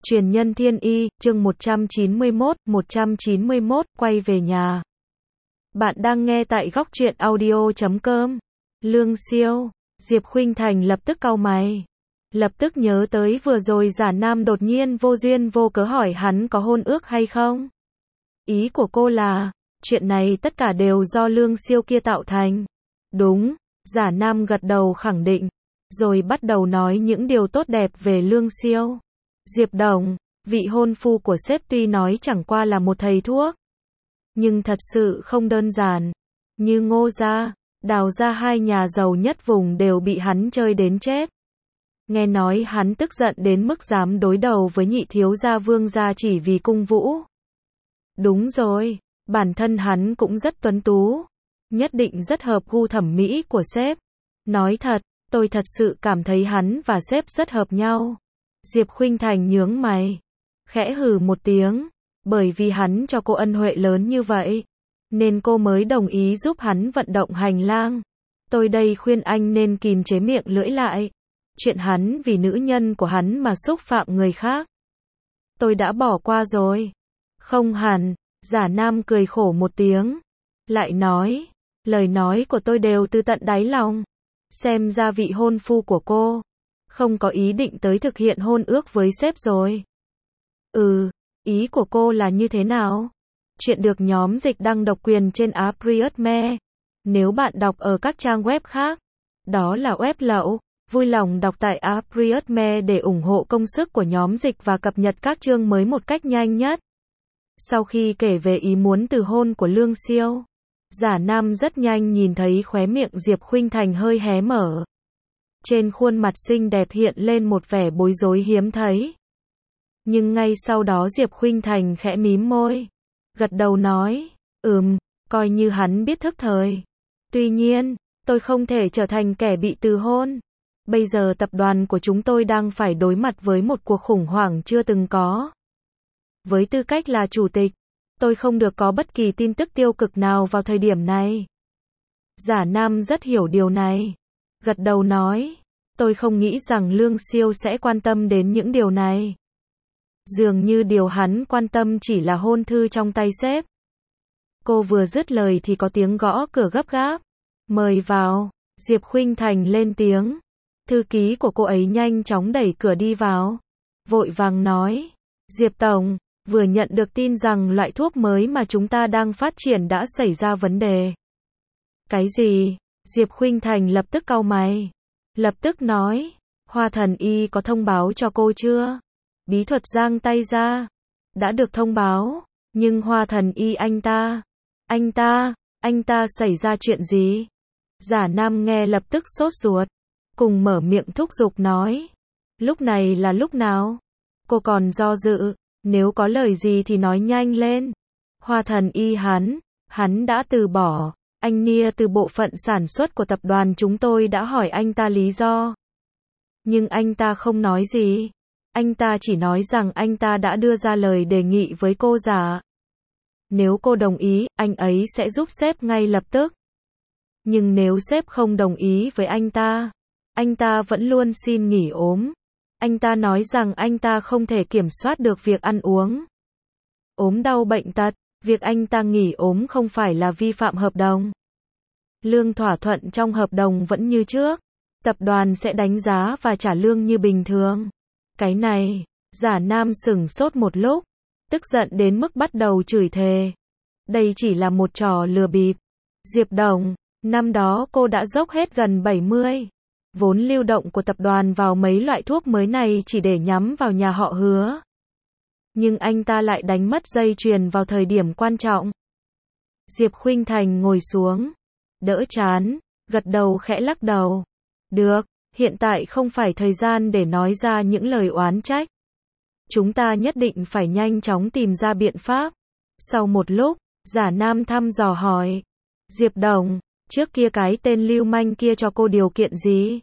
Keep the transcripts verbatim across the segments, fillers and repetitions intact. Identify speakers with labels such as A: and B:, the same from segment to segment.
A: Truyền nhân thiên y, chương một trăm chín mươi mốt, một trăm chín mươi mốt, quay về nhà. Bạn đang nghe tại góc truyện audio chấm com. Lương Siêu, Diệp Khuynh Thành lập tức cau mày. Lập tức nhớ tới vừa rồi Giả Nam đột nhiên vô duyên vô cớ hỏi hắn có hôn ước hay không. Ý của cô là, chuyện này tất cả đều do Lương Siêu kia tạo thành. Đúng, Giả Nam gật đầu khẳng định, rồi bắt đầu nói những điều tốt đẹp về Lương Siêu. Diệp Đồng, vị hôn phu của sếp tuy nói chẳng qua là một thầy thuốc, nhưng thật sự không đơn giản. Như Ngô gia, Đào gia hai nhà giàu nhất vùng đều bị hắn chơi đến chết. Nghe nói hắn tức giận đến mức dám đối đầu với nhị thiếu gia Vương gia chỉ vì cung vũ. Đúng rồi, bản thân hắn cũng rất tuấn tú, nhất định rất hợp gu thẩm mỹ của sếp. Nói thật, tôi thật sự cảm thấy hắn và sếp rất hợp nhau. Diệp Khuynh Thành nhướng mày, khẽ hừ một tiếng, bởi vì hắn cho cô ân huệ lớn như vậy, nên cô mới đồng ý giúp hắn vận động hành lang. Tôi đây khuyên anh nên kìm chế miệng lưỡi lại. Chuyện hắn vì nữ nhân của hắn mà xúc phạm người khác, tôi đã bỏ qua rồi. Không hẳn, Giả Nam cười khổ một tiếng, lại nói, lời nói của tôi đều từ tận đáy lòng. Xem ra vị hôn phu của cô không có ý định tới thực hiện hôn ước với sếp rồi. Ừ, ý của cô là như thế nào? Chuyện được nhóm dịch đăng độc quyền trên Apriotme. Nếu bạn đọc ở các trang web khác, đó là web lậu. Vui lòng đọc tại Apriotme để ủng hộ công sức của nhóm dịch và cập nhật các chương mới một cách nhanh nhất. Sau khi kể về ý muốn từ hôn của Lương Siêu, Giả Nam rất nhanh nhìn thấy khóe miệng Diệp Khuynh Thành hơi hé mở. Trên khuôn mặt xinh đẹp hiện lên một vẻ bối rối hiếm thấy. Nhưng ngay sau đó Diệp Khuynh Thành khẽ mím môi, gật đầu nói, ừm, coi như hắn biết thức thời. Tuy nhiên, tôi không thể trở thành kẻ bị từ hôn. Bây giờ tập đoàn của chúng tôi đang phải đối mặt với một cuộc khủng hoảng chưa từng có. Với tư cách là chủ tịch, tôi không được có bất kỳ tin tức tiêu cực nào vào thời điểm này. Giả Nam rất hiểu điều này, gật đầu nói, tôi không nghĩ rằng Lương Siêu sẽ quan tâm đến những điều này. Dường như điều hắn quan tâm chỉ là hôn thư trong tay sếp. Cô vừa dứt lời thì có tiếng gõ cửa gấp gáp. Mời vào. Diệp Khuynh Thành lên tiếng. Thư ký của cô ấy nhanh chóng đẩy cửa đi vào, vội vàng nói, Diệp Tổng, vừa nhận được tin rằng loại thuốc mới mà chúng ta đang phát triển đã xảy ra vấn đề. Cái gì? Diệp Khuynh Thành lập tức cau mày, lập tức nói, Hoa Thần Y có thông báo cho cô chưa? Bí thuật giang tay ra. Đã được thông báo, nhưng Hoa Thần Y anh ta, anh ta, anh ta xảy ra chuyện gì? Giả Nam nghe lập tức sốt ruột, cùng mở miệng thúc giục nói, lúc này là lúc nào? Cô còn do dự, nếu có lời gì thì nói nhanh lên. Hoa Thần Y hắn, hắn đã từ bỏ. Anh Nia từ bộ phận sản xuất của tập đoàn chúng tôi đã hỏi anh ta lý do. Nhưng anh ta không nói gì. Anh ta chỉ nói rằng anh ta đã đưa ra lời đề nghị với cô Giả. Nếu cô đồng ý, anh ấy sẽ giúp sếp ngay lập tức. Nhưng nếu sếp không đồng ý với anh ta, anh ta vẫn luôn xin nghỉ ốm. Anh ta nói rằng anh ta không thể kiểm soát được việc ăn uống, ốm đau bệnh tật. Việc anh ta nghỉ ốm không phải là vi phạm hợp đồng. Lương thỏa thuận trong hợp đồng vẫn như trước. Tập đoàn sẽ đánh giá và trả lương như bình thường. Cái này, Giả Nam sửng sốt một lúc, tức giận đến mức bắt đầu chửi thề. Đây chỉ là một trò lừa bịp. Diệp Đồng, năm đó cô đã dốc hết gần bảy mươi vốn lưu động của tập đoàn vào mấy loại thuốc mới này chỉ để nhắm vào nhà họ Hứa. Nhưng anh ta lại đánh mất dây chuyền vào thời điểm quan trọng. Diệp Khuynh Thành ngồi xuống, đỡ chán, gật đầu khẽ lắc đầu. Được, hiện tại không phải thời gian để nói ra những lời oán trách. Chúng ta nhất định phải nhanh chóng tìm ra biện pháp. Sau một lúc, Giả Nam thăm dò hỏi, Diệp Đồng, trước kia cái tên lưu manh kia cho cô điều kiện gì?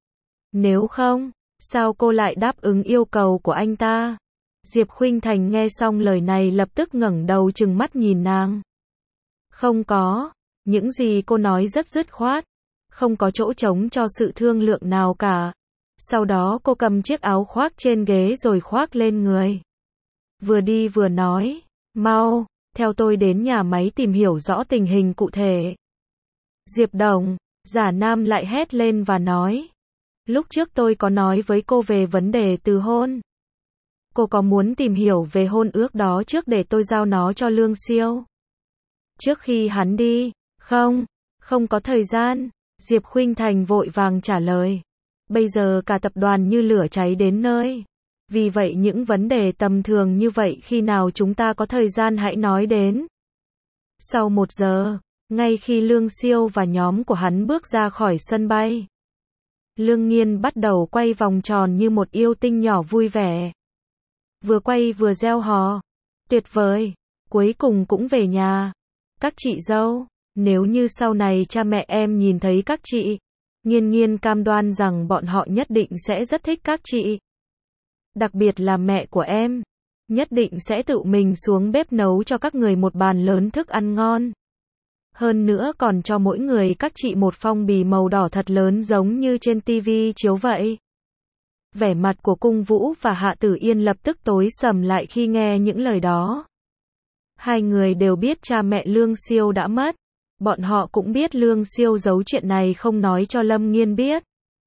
A: Nếu không, sao cô lại đáp ứng yêu cầu của anh ta? Diệp Khuynh Thành nghe xong lời này lập tức ngẩng đầu trừng mắt nhìn nàng. Không có, những gì cô nói rất dứt khoát, không có chỗ trống cho sự thương lượng nào cả. Sau đó cô cầm chiếc áo khoác trên ghế rồi khoác lên người. Vừa đi vừa nói, mau, theo tôi đến nhà máy tìm hiểu rõ tình hình cụ thể. Diệp Đồng, Giả Nam lại hét lên và nói, lúc trước tôi có nói với cô về vấn đề từ hôn. Cô có muốn tìm hiểu về hôn ước đó trước để tôi giao nó cho Lương Siêu? Trước khi hắn đi, không, không có thời gian, Diệp Khuynh Thành vội vàng trả lời. Bây giờ cả tập đoàn như lửa cháy đến nơi. Vì vậy những vấn đề tầm thường như vậy khi nào chúng ta có thời gian hãy nói đến. Sau một giờ, ngay khi Lương Siêu và nhóm của hắn bước ra khỏi sân bay, Lương Nghiên bắt đầu quay vòng tròn như một yêu tinh nhỏ vui vẻ. Vừa quay vừa reo hò. Tuyệt vời, cuối cùng cũng về nhà. Các chị dâu, nếu như sau này cha mẹ em nhìn thấy các chị, Nghiên Nghiên cam đoan rằng bọn họ nhất định sẽ rất thích các chị. Đặc biệt là mẹ của em, nhất định sẽ tự mình xuống bếp nấu cho các người một bàn lớn thức ăn ngon. Hơn nữa còn cho mỗi người các chị một phong bì màu đỏ thật lớn giống như trên tivi chiếu vậy. Vẻ mặt của Cung Vũ và Hạ Tử Yên lập tức tối sầm lại khi nghe những lời đó. Hai người đều biết cha mẹ Lương Siêu đã mất. Bọn họ cũng biết Lương Siêu giấu chuyện này không nói cho Lâm Nghiên biết.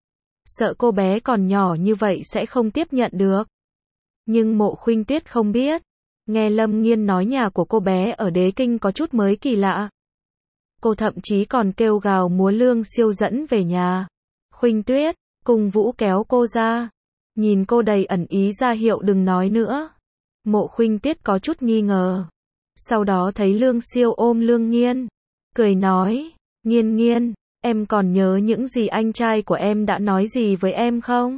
A: Sợ cô bé còn nhỏ như vậy sẽ không tiếp nhận được. Nhưng Mộ Khuynh Tuyết không biết. Nghe Lâm Nghiên nói nhà của cô bé ở Đế Kinh có chút mới kỳ lạ. Cô thậm chí còn kêu gào múa Lương Siêu dẫn về nhà. Khuynh Tuyết, Cung Vũ kéo cô ra. Nhìn cô đầy ẩn ý ra hiệu đừng nói nữa. Mộ Khuynh Tuyết có chút nghi ngờ. Sau đó thấy Lương Siêu ôm Lương Nghiên. Cười nói, Nghiên Nghiên, em còn nhớ những gì anh trai của em đã nói gì với em không?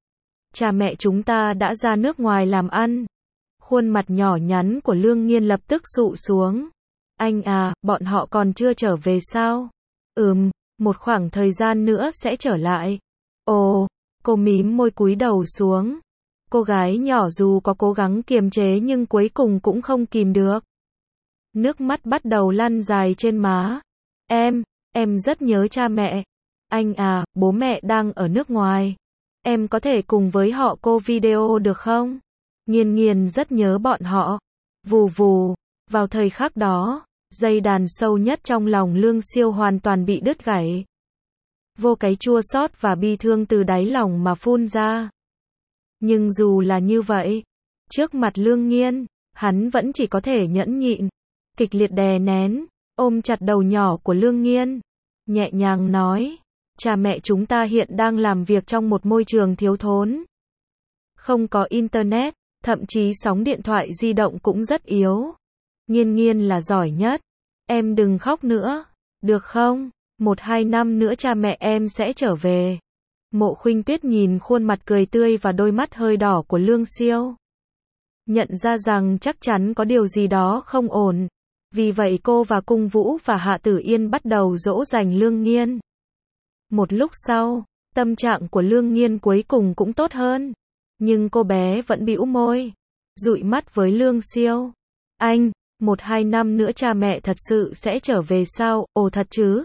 A: Cha mẹ chúng ta đã ra nước ngoài làm ăn. Khuôn mặt nhỏ nhắn của Lương Nghiên lập tức sụ xuống. Anh à, bọn họ còn chưa trở về sao? Ừm, một khoảng thời gian nữa sẽ trở lại. Ồ, cô mím môi cúi đầu xuống. Cô gái nhỏ dù có cố gắng kiềm chế nhưng cuối cùng cũng không kìm được. Nước mắt bắt đầu lăn dài trên má. Em, em rất nhớ cha mẹ. Anh à, bố mẹ đang ở nước ngoài. Em có thể cùng với họ cô video được không? Nghiên Nghiên rất nhớ bọn họ. Vù vù, vào thời khắc đó, dây đàn sâu nhất trong lòng Lương Siêu hoàn toàn bị đứt gãy. Vô cái chua xót và bi thương từ đáy lòng mà phun ra. Nhưng dù là như vậy, trước mặt Lương Nghiên, hắn vẫn chỉ có thể nhẫn nhịn, kịch liệt đè nén, ôm chặt đầu nhỏ của Lương Nghiên, nhẹ nhàng nói, cha mẹ chúng ta hiện đang làm việc trong một môi trường thiếu thốn. Không có internet, thậm chí sóng điện thoại di động cũng rất yếu. Nghiên Nghiên là giỏi nhất. Em đừng khóc nữa, được không? Một hai năm nữa cha mẹ em sẽ trở về. Mộ Khuynh Tuyết nhìn khuôn mặt cười tươi và đôi mắt hơi đỏ của Lương Siêu. Nhận ra rằng chắc chắn có điều gì đó không ổn. Vì vậy cô và Cung Vũ và Hạ Tử Yên bắt đầu dỗ dành Lương Nghiên. Một lúc sau, tâm trạng của Lương Nghiên cuối cùng cũng tốt hơn. Nhưng cô bé vẫn bĩu môi, dụi mắt với Lương Siêu. Anh, một hai năm nữa cha mẹ thật sự sẽ trở về sao? Ồ thật chứ?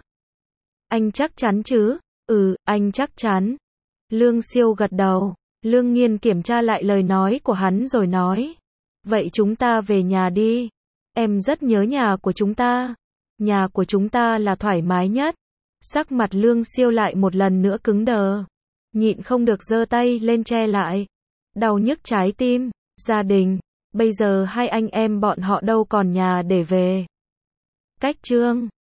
A: Anh chắc chắn chứ? Ừ, anh chắc chắn. Lương Siêu gật đầu. Lương Nghiên kiểm tra lại lời nói của hắn rồi nói. Vậy chúng ta về nhà đi. Em rất nhớ nhà của chúng ta. Nhà của chúng ta là thoải mái nhất. Sắc mặt Lương Siêu lại một lần nữa cứng đờ. Nhịn không được giơ tay lên che lại. Đau nhức trái tim. Gia đình. Bây giờ hai anh em bọn họ đâu còn nhà để về. Cách chương